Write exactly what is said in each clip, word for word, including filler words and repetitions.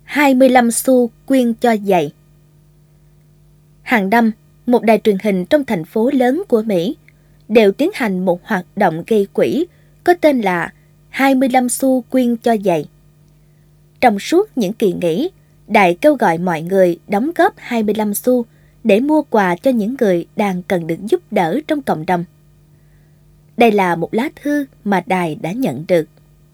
hai mươi lăm xu quyên cho giày. Hàng năm, một đài truyền hình trong thành phố lớn của Mỹ đều tiến hành một hoạt động gây quỹ có tên là hai mươi lăm xu quyên cho giày. Trong suốt những kỳ nghỉ, đài kêu gọi mọi người đóng góp hai mươi lăm xu để mua quà cho những người đang cần được giúp đỡ trong cộng đồng. Đây là một lá thư mà đài đã nhận được.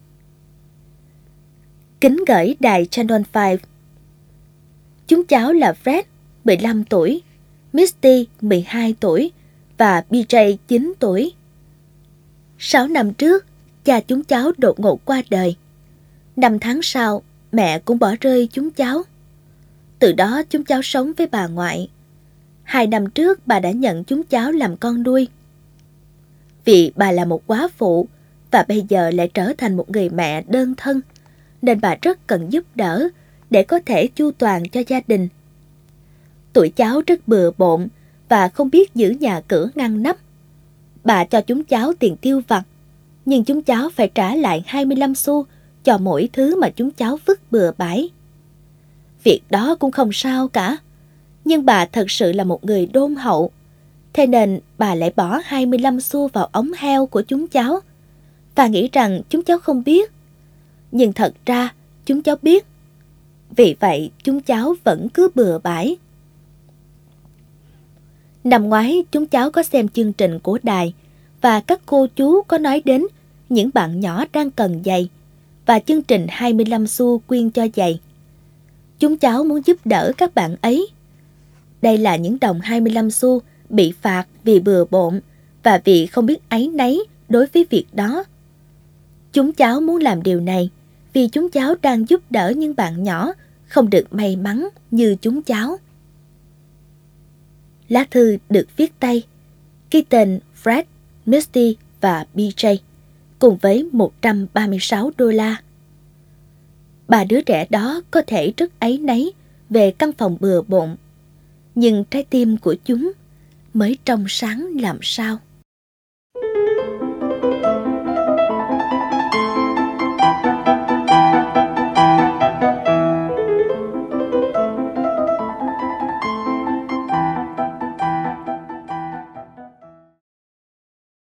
Kính gửi đài Channel năm. Chúng cháu là Fred, mười lăm tuổi, Misty, mười hai tuổi và bê jay, chín tuổi. Sáu năm trước, cha chúng cháu đột ngột qua đời. Năm tháng sau, mẹ cũng bỏ rơi chúng cháu. Từ đó chúng cháu sống với bà ngoại. Hai năm trước bà đã nhận chúng cháu làm con nuôi. Vì bà là một góa phụ và bây giờ lại trở thành một người mẹ đơn thân, nên bà rất cần giúp đỡ để có thể chu toàn cho gia đình. Tụi cháu rất bừa bộn và không biết giữ nhà cửa ngăn nắp. Bà cho chúng cháu tiền tiêu vặt, nhưng chúng cháu phải trả lại hai mươi lăm xu cho mỗi thứ mà chúng cháu vứt bừa bãi. Việc đó cũng không sao cả, nhưng bà thật sự là một người đôn hậu. Thế nên bà lại bỏ hai mươi lăm xu vào ống heo của chúng cháu và nghĩ rằng chúng cháu không biết. Nhưng thật ra chúng cháu biết. Vì vậy chúng cháu vẫn cứ bừa bãi. Năm ngoái chúng cháu có xem chương trình của đài và các cô chú có nói đến những bạn nhỏ đang cần giày và chương trình hai mươi lăm xu quyên cho giày. Chúng cháu muốn giúp đỡ các bạn ấy. Đây là những đồng hai mươi lăm xu bị phạt vì bừa bộn và vì không biết áy náy đối với việc đó. Chúng cháu muốn làm điều này vì chúng cháu đang giúp đỡ những bạn nhỏ không được may mắn như chúng cháu. Lá thư được viết tay, ghi tên Fred, Misty và bê jay cùng với một trăm ba mươi sáu đô la. Ba đứa trẻ đó có thể rất áy náy về căn phòng bừa bộn, nhưng trái tim của chúng mới trong sáng làm sao.